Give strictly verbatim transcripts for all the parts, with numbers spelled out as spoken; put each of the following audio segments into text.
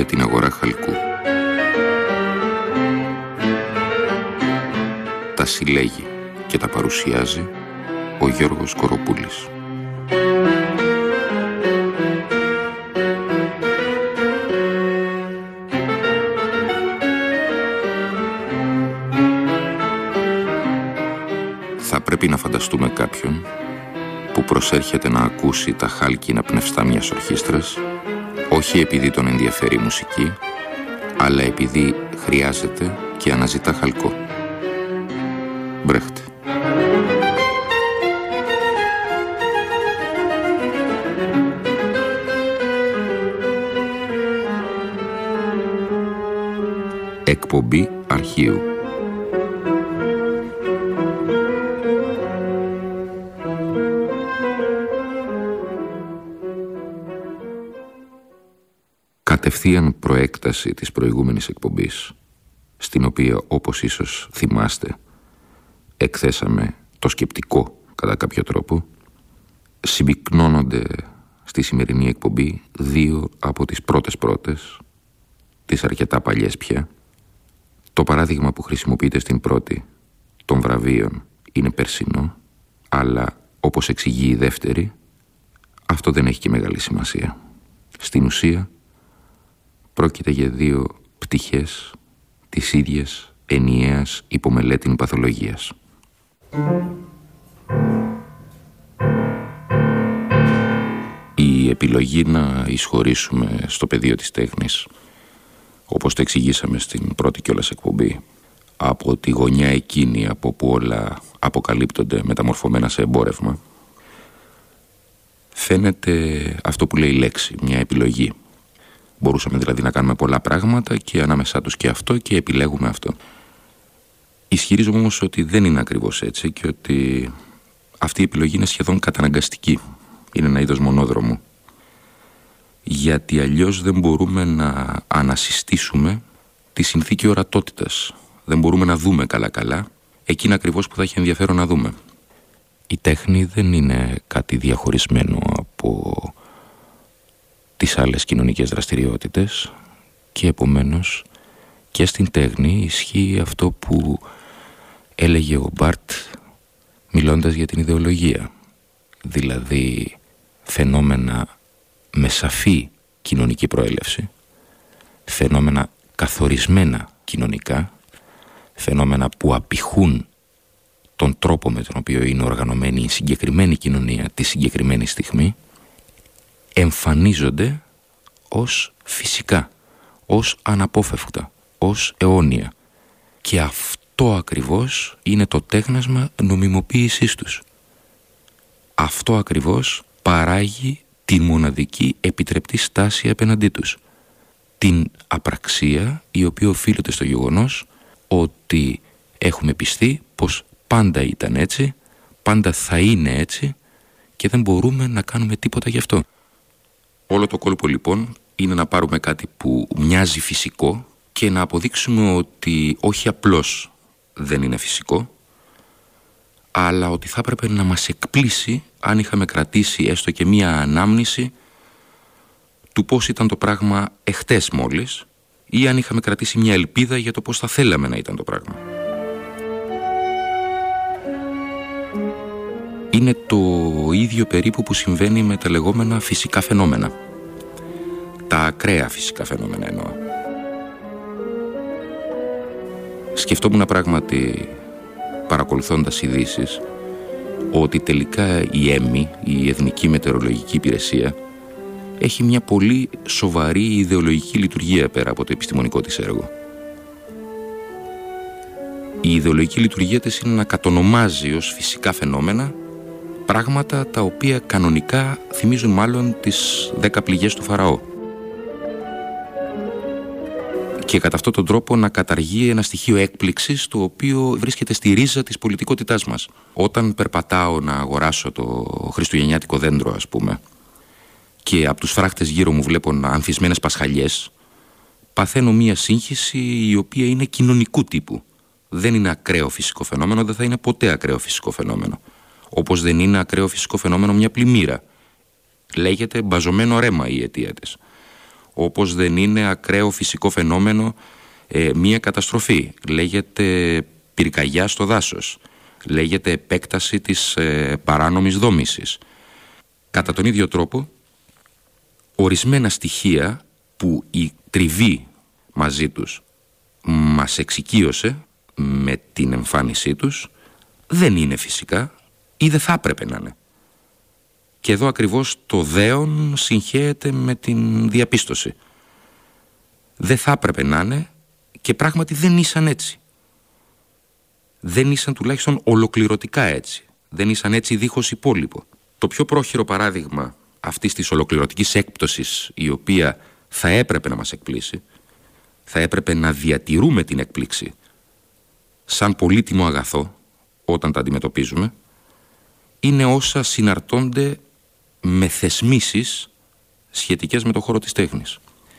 για την αγορά χαλκού. Τα συλλέγει και τα παρουσιάζει ο Γιώργος Κοροπούλης. Θα πρέπει να φανταστούμε κάποιον που προσέρχεται να ακούσει τα χάλκινα πνευστά μιας ορχήστρας, όχι επειδή τον ενδιαφέρει η μουσική, αλλά επειδή χρειάζεται και αναζητά χαλκό. Μπρέχτ. Εκπομπή αρχείου. Κατευθείαν προέκταση της προηγούμενης εκπομπής, στην οποία, όπως ίσως θυμάστε, εκθέσαμε το σκεπτικό κατά κάποιο τρόπο, συμπυκνώνονται στη σημερινή εκπομπή δύο από τις πρώτες πρώτες, τις αρκετά παλιές πια. Το παράδειγμα που χρησιμοποιείται στην πρώτη των βραβείων είναι περσινό, αλλά όπως εξηγεί η δεύτερη, αυτό δεν έχει και μεγάλη σημασία. Στην ουσία πρόκειται για δύο πτυχές της ίδιας ενιαίας υπομελέτην παθολογίας. Η επιλογή να εισχωρήσουμε στο πεδίο της τέχνης, όπως το εξηγήσαμε στην πρώτη κιόλας εκπομπή, από τη γωνιά εκείνη από που όλα αποκαλύπτονται μεταμορφωμένα σε εμπόρευμα, φαίνεται αυτό που λέει η λέξη, μια επιλογή. Μπορούσαμε δηλαδή να κάνουμε πολλά πράγματα και ανάμεσά τους και αυτό και επιλέγουμε αυτό. Ισχυρίζομαι όμως ότι δεν είναι ακριβώς έτσι και ότι αυτή η επιλογή είναι σχεδόν καταναγκαστική. Είναι ένα είδος μονόδρομου. Γιατί αλλιώς δεν μπορούμε να ανασυστήσουμε τη συνθήκη ορατότητας. Δεν μπορούμε να δούμε καλά-καλά εκείνα ακριβώς που θα έχει ενδιαφέρον να δούμε. Η τέχνη δεν είναι κάτι διαχωρισμένο από τις άλλες κοινωνικές δραστηριότητες και επομένως και στην τέχνη ισχύει αυτό που έλεγε ο Μπάρτ μιλώντας για την ιδεολογία, δηλαδή φαινόμενα με σαφή κοινωνική προέλευση, φαινόμενα καθορισμένα κοινωνικά, φαινόμενα που απηχούν τον τρόπο με τον οποίο είναι οργανωμένη η συγκεκριμένη κοινωνία τη συγκεκριμένη στιγμή, εμφανίζονται ως φυσικά, ως αναπόφευκτα, ως αιώνια. Και αυτό ακριβώς είναι το τέχνασμα νομιμοποίησής τους. Αυτό ακριβώς παράγει τη μοναδική επιτρεπτή στάση απέναντί τους. Την απραξία η οποία οφείλεται στο γεγονός ότι έχουμε πιστεί πως πάντα ήταν έτσι, πάντα θα είναι έτσι και δεν μπορούμε να κάνουμε τίποτα γι' αυτό. Όλο το κόλπο λοιπόν είναι να πάρουμε κάτι που μοιάζει φυσικό και να αποδείξουμε ότι όχι απλώς δεν είναι φυσικό, αλλά ότι θα έπρεπε να μας εκπλήσει αν είχαμε κρατήσει έστω και μία ανάμνηση του πώς ήταν το πράγμα εχτες μόλις, ή αν είχαμε κρατήσει μια ελπίδα για το πώς θα θέλαμε να ήταν το πράγμα. Είναι το ίδιο περίπου που συμβαίνει με τα λεγόμενα φυσικά φαινόμενα. Τα ακραία φυσικά φαινόμενα εννοώ. Σκεφτόμουν πράγματι, παρακολουθώντας ειδήσεις, ότι τελικά η ΕΜΗ, η Εθνική Μετεωρολογική Υπηρεσία, έχει μια πολύ σοβαρή ιδεολογική λειτουργία πέρα από το επιστημονικό της έργο. Η ιδεολογική λειτουργία της είναι να κατονομάζει ως φυσικά φαινόμενα πράγματα τα οποία κανονικά θυμίζουν μάλλον τις δέκα πληγές του Φαραώ. Και κατά αυτόν τον τρόπο να καταργεί ένα στοιχείο έκπληξης το οποίο βρίσκεται στη ρίζα της πολιτικότητάς μας. Όταν περπατάω να αγοράσω το χριστουγεννιάτικο δέντρο, ας πούμε, και από τους φράχτες γύρω μου βλέπω ανθισμένες πασχαλιές, παθαίνω μία σύγχυση η οποία είναι κοινωνικού τύπου. Δεν είναι ακραίο φυσικό φαινόμενο, δεν θα είναι ποτέ ακραίο φυσικό φαινόμενο. Όπως δεν είναι ακραίο φυσικό φαινόμενο μια πλημμύρα. Λέγεται μπαζωμένο ρέμα η αιτία της. όπως δεν είναι ακραίο φυσικό φαινόμενο ε, μία καταστροφή. Λέγεται πυρκαγιά στο δάσος. Λέγεται επέκταση της ε, παράνομης δόμησης. Κατά τον ίδιο τρόπο, ορισμένα στοιχεία που η τριβή μαζί τους μας εξοικείωσε με την εμφάνισή τους δεν είναι φυσικά ή δεν θα έπρεπε να είναι. Και εδώ ακριβώς το δέον συγχέεται με την διαπίστωση. Δεν θα έπρεπε να είναι και πράγματι δεν ήσαν έτσι. Δεν ήσαν τουλάχιστον ολοκληρωτικά έτσι. Δεν ήσαν έτσι δίχως υπόλοιπο. Το πιο πρόχειρο παράδειγμα αυτής της ολοκληρωτικής έκπτωσης, η οποία θα έπρεπε να μας εκπλήσει, θα έπρεπε να διατηρούμε την έκπληξη σαν πολύτιμο αγαθό όταν τα αντιμετωπίζουμε, είναι όσα συναρτώνται με θεσμίσεις σχετικές με το χώρο της τέχνης.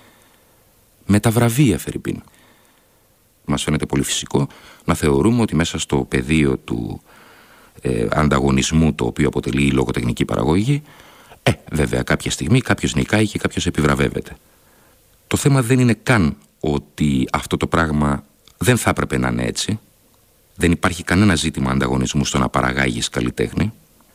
Με τα βραβεία, φερειπίν. Μας φαίνεται πολύ φυσικό να θεωρούμε ότι μέσα στο πεδίο του ε, ανταγωνισμού, το οποίο αποτελεί η λογοτεχνική παραγωγή, ε, βέβαια κάποια στιγμή κάποιος νικάει και κάποιος επιβραβεύεται. Το θέμα δεν είναι καν ότι αυτό το πράγμα δεν θα έπρεπε να είναι έτσι. Δεν υπάρχει κανένα ζήτημα ανταγωνισμού στο να παραγάγεις καλλιτέχνη.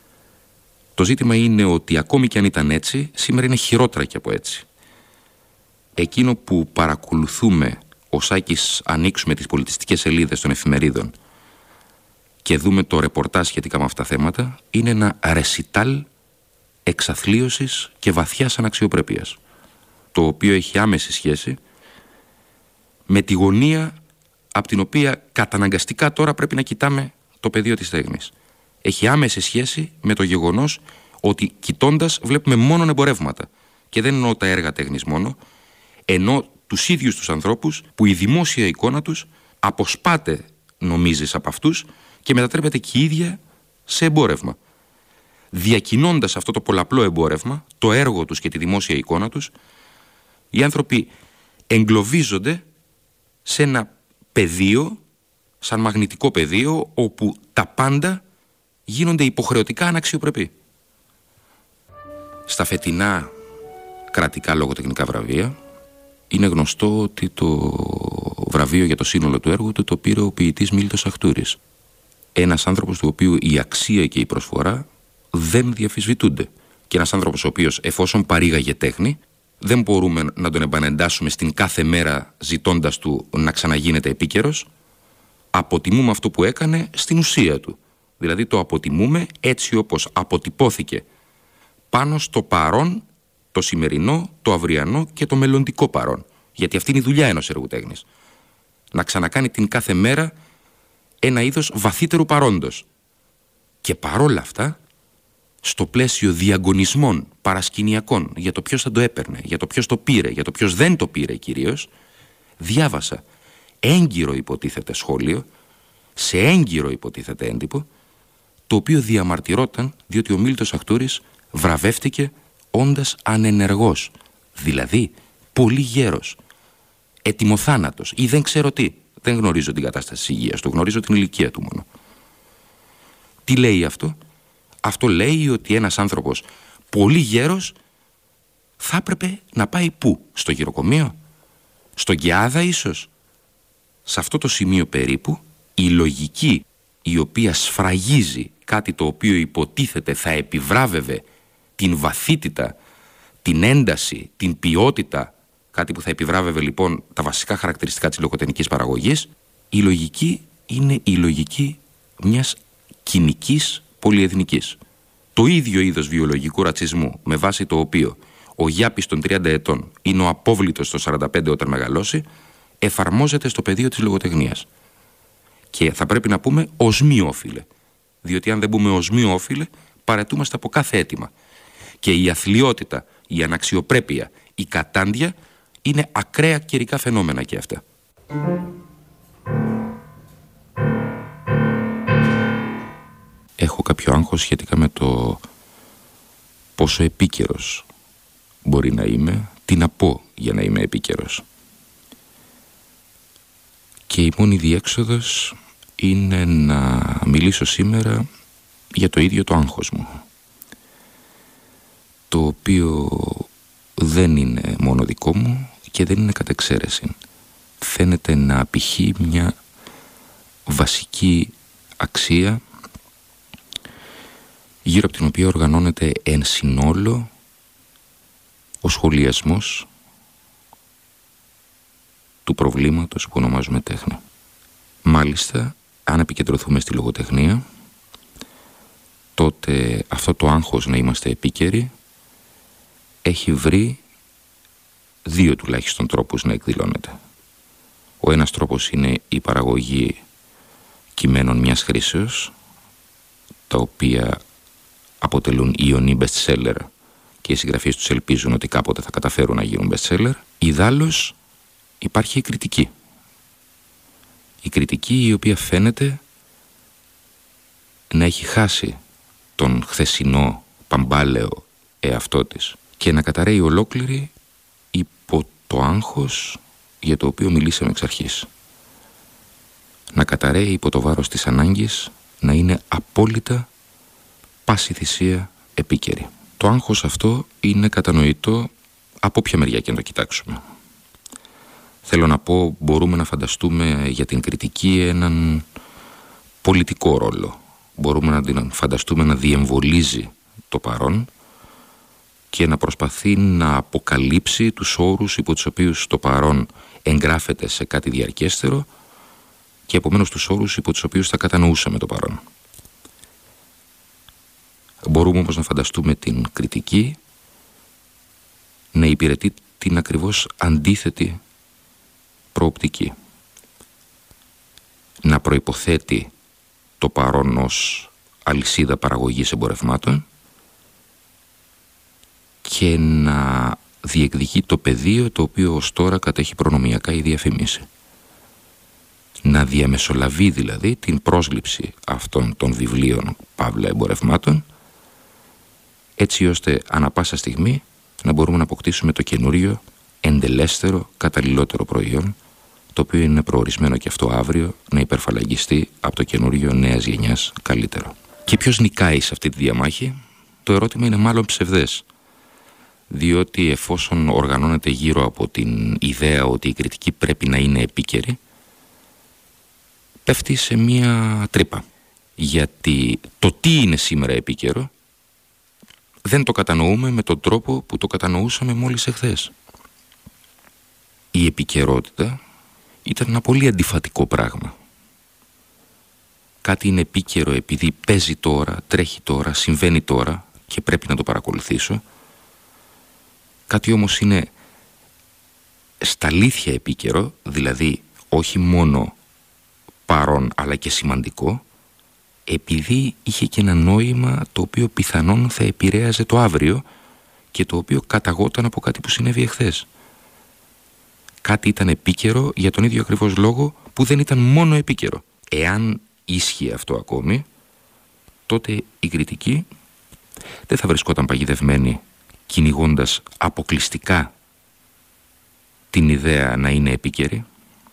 Το ζήτημα είναι ότι ακόμη και αν ήταν έτσι, σήμερα είναι χειρότερα και από έτσι. Εκείνο που παρακολουθούμε ως Άκης ανοίξουμε τις πολιτιστικές σελίδες των εφημερίδων και δούμε το ρεπορτάζ σχετικά με αυτά τα θέματα, είναι ένα ρεσιτάλ εξαθλίωσης και βαθιάς αναξιοπρέπειας, το οποίο έχει άμεση σχέση με τη γωνία από την οποία καταναγκαστικά τώρα πρέπει να κοιτάμε το πεδίο της τέχνης. Έχει άμεση σχέση με το γεγονός ότι κοιτώντας βλέπουμε μόνο εμπορεύματα. Και δεν εννοώ τα έργα τέχνης μόνο, εννοώ τους ίδιους τους ανθρώπους που η δημόσια εικόνα τους αποσπάται, νομίζεις, από αυτούς και μετατρέπεται και η ίδια σε εμπόρευμα. Διακινώντας αυτό το πολλαπλό εμπόρευμα, το έργο τους και τη δημόσια εικόνα τους, οι άνθρωποι εγκλωβίζονται σε ένα πεδίο, σαν μαγνητικό πεδίο, όπου τα πάντα γίνονται υποχρεωτικά αναξιοπρεπή. Στα φετινά κρατικά λογοτεχνικά βραβεία είναι γνωστό ότι το βραβείο για το σύνολο του έργου του το πήρε ο ποιητής Μίλτος Αχτούρης. Ένας άνθρωπος του οποίου η αξία και η προσφορά δεν διαφυσβητούνται. Και ένας άνθρωπος ο οποίος, εφόσον παρήγαγε τέχνη, δεν μπορούμε να τον επανεντάσσουμε στην κάθε μέρα ζητώντας του να ξαναγίνεται επίκαιρος. Αποτιμούμε αυτό που έκανε στην ουσία του. Δηλαδή το αποτιμούμε έτσι όπως αποτυπώθηκε πάνω στο παρόν, το σημερινό, το αυριανό και το μελλοντικό παρόν. Γιατί αυτή είναι η δουλειά ενός έργου τέχνης. Να ξανακάνει την κάθε μέρα ένα είδος βαθύτερου παρόντος. Και παρόλα αυτά, στο πλαίσιο διαγωνισμών παρασκηνιακών για το ποιος θα το έπαιρνε, για το ποιος το πήρε, για το ποιος δεν το πήρε κυρίως, διάβασα έγκυρο υποτίθεται σχόλιο, σε έγκυρο υποτίθεται έντυπο, το οποίο διαμαρτυρόταν διότι ο Μίλτος Αχτούρης βραβεύτηκε όντας ανενεργός, δηλαδή πολύ γέρος, ετοιμοθάνατος ή δεν ξέρω τι. Δεν γνωρίζω την κατάσταση της υγείας του, γνωρίζω την ηλικία του μόνο. Τι λέει αυτό? Αυτό λέει ότι ένας άνθρωπος πολύ γέρος θα έπρεπε να πάει πού? Στο γυροκομείο? Στον Γκιάδα ίσως? Σε αυτό το σημείο περίπου η λογική η οποία σφραγίζει κάτι το οποίο υποτίθεται θα επιβράβευε την βαθύτητα, την ένταση, την ποιότητα, κάτι που θα επιβράβευε λοιπόν τα βασικά χαρακτηριστικά της λογοτεχνικής παραγωγής, η λογική είναι η λογική μιας κοινικής πολυεθνικής. Το ίδιο είδος βιολογικού ρατσισμού με βάση το οποίο ο Γιάπης των τριάντα ετών είναι ο απόβλητος των σαράντα πέντε όταν μεγαλώσει, εφαρμόζεται στο πεδίο της λογοτεχνίας. Και θα πρέπει να πούμε οσμιόφιλε, διότι αν δεν πούμε οσμιόφιλε παρετούμαστε από κάθε αίτημα. Και η αθλιότητα, η αναξιοπρέπεια, η κατάντια είναι ακραία καιρικά φαινόμενα και αυτά. Έχω κάποιο άγχος σχετικά με το πόσο επίκαιρος μπορεί να είμαι, τι να πω για να είμαι επίκαιρος. Και η μόνη διέξοδος είναι να μιλήσω σήμερα για το ίδιο το άγχος μου, το οποίο δεν είναι μόνο δικό μου και δεν είναι κατ' εξαίρεση. Φαίνεται να απηχεί μια βασική αξία γύρω από την οποία οργανώνεται εν συνόλο ο σχολιασμός του προβλήματος που ονομάζουμε τέχνη. Μάλιστα, αν επικεντρωθούμε στη λογοτεχνία, τότε αυτό το άγχος να είμαστε επίκαιροι έχει βρει δύο τουλάχιστον τρόπους να εκδηλώνεται. Ο ένας τρόπος είναι η παραγωγή κειμένων μιας χρήσεως, τα οποία αποτελούν ιονή best seller και οι συγγραφείς τους ελπίζουν ότι κάποτε θα καταφέρουν να γίνουν best seller. Ιδάλλως υπάρχει η κριτική. Η κριτική η οποία φαίνεται να έχει χάσει τον χθεσινό παμπάλαιο εαυτό της και να καταραίει ολόκληρη υπό το άγχος για το οποίο μιλήσαμε εξ αρχής. Να καταραίει υπό το βάρος της ανάγκης να είναι απόλυτα πάση θυσία επίκαιρη. Το άγχος αυτό είναι κατανοητό από ποια μεριά και να το κοιτάξουμε. Θέλω να πω, μπορούμε να φανταστούμε για την κριτική έναν πολιτικό ρόλο. Μπορούμε να την φανταστούμε να διεμβολίζει το παρόν και να προσπαθεί να αποκαλύψει τους όρους υπό τους οποίους το παρόν εγγράφεται σε κάτι διαρκέστερο και επομένως τους όρους υπό τους οποίους θα κατανοούσαμε το παρόν. Μπορούμε όμως να φανταστούμε την κριτική να υπηρετεί την ακριβώς αντίθετη προοπτική. Να προϋποθέτει το παρόν ως αλυσίδα παραγωγής εμπορευμάτων και να διεκδικεί το πεδίο το οποίο ως τώρα κατέχει προνομιακά η διαφήμιση. Να διαμεσολαβεί δηλαδή την πρόσληψη αυτών των βιβλίων παύλα εμπορευμάτων, έτσι ώστε ανά πάσα στιγμή να μπορούμε να αποκτήσουμε το καινούριο, εντελέστερο, καταλληλότερο προϊόν, το οποίο είναι προορισμένο και αυτό αύριο να υπερφαλαγιστεί από το καινούριο νέας γενιάς καλύτερο. Και ποιος νικάει σε αυτή τη διαμάχη? Το ερώτημα είναι μάλλον ψευδές, διότι εφόσον οργανώνεται γύρω από την ιδέα ότι η κριτική πρέπει να είναι επίκαιρη, πέφτει σε μία τρύπα. Γιατί το τι είναι σήμερα επίκαιρο δεν το κατανοούμε με τον τρόπο που το κατανοούσαμε μόλις εχθές. Η επικαιρότητα ήταν ένα πολύ αντιφατικό πράγμα. Κάτι είναι επίκαιρο επειδή παίζει τώρα, τρέχει τώρα, συμβαίνει τώρα και πρέπει να το παρακολουθήσω. Κάτι όμως είναι στα αλήθεια επίκαιρο, δηλαδή όχι μόνο παρόν αλλά και σημαντικό, επειδή είχε και ένα νόημα το οποίο πιθανόν θα επηρέαζε το αύριο και το οποίο καταγόταν από κάτι που συνέβη εχθές. Κάτι ήταν επίκαιρο για τον ίδιο ακριβώς λόγο που δεν ήταν μόνο επίκαιρο. Εάν ίσχυε αυτό ακόμη, τότε η κριτική δεν θα βρισκόταν παγιδευμένη κυνηγώντας αποκλειστικά την ιδέα να είναι επίκαιρη.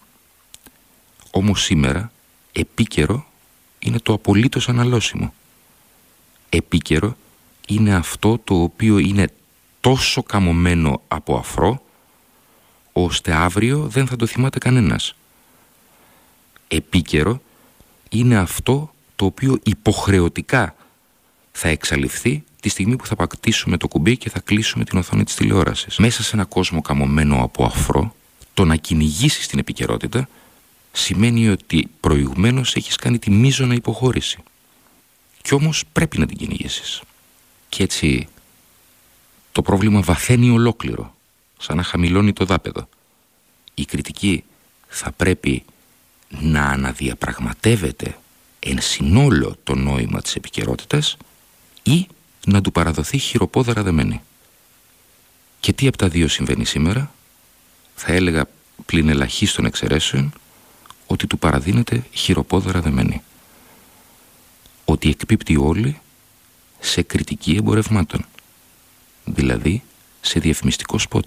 Όμως σήμερα επίκαιρο είναι το απολύτως αναλώσιμο. Επίκαιρο είναι αυτό το οποίο είναι τόσο καμωμένο από αφρό ώστε αύριο δεν θα το θυμάται κανένας. Επίκαιρο είναι αυτό το οποίο υποχρεωτικά θα εξαλειφθεί τη στιγμή που θα πατήσουμε το κουμπί και θα κλείσουμε την οθόνη της τηλεόρασης. Μέσα σε ένα κόσμο καμωμένο από αφρό, το να κυνηγήσεις την επικαιρότητα σημαίνει ότι προηγουμένως έχεις κάνει τη μείζωνα υποχώρηση. Κι όμως πρέπει να την κυνηγήσεις. Και έτσι το πρόβλημα βαθαίνει ολόκληρο, σαν να χαμηλώνει το δάπεδο. Η κριτική θα πρέπει να αναδιαπραγματεύεται εν συνόλο το νόημα της επικαιρότητας ή να του παραδοθεί χειροπόδαρα δεμένη. Και τι από τα δύο συμβαίνει σήμερα? Θα έλεγα πλην ελαχίστων εξαιρέσεων ότι του παραδίνεται χειροπόδαρα δεμένη. Ότι εκπίπτει όλοι σε κριτική εμπορευμάτων, δηλαδή σε διαφημιστικό σποτ.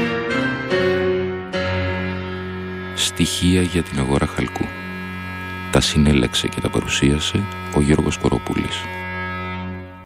Στοιχεία για την αγορά χαλκού. Τα συνέλεξε και τα παρουσίασε ο Γιώργος Κοροπούλης.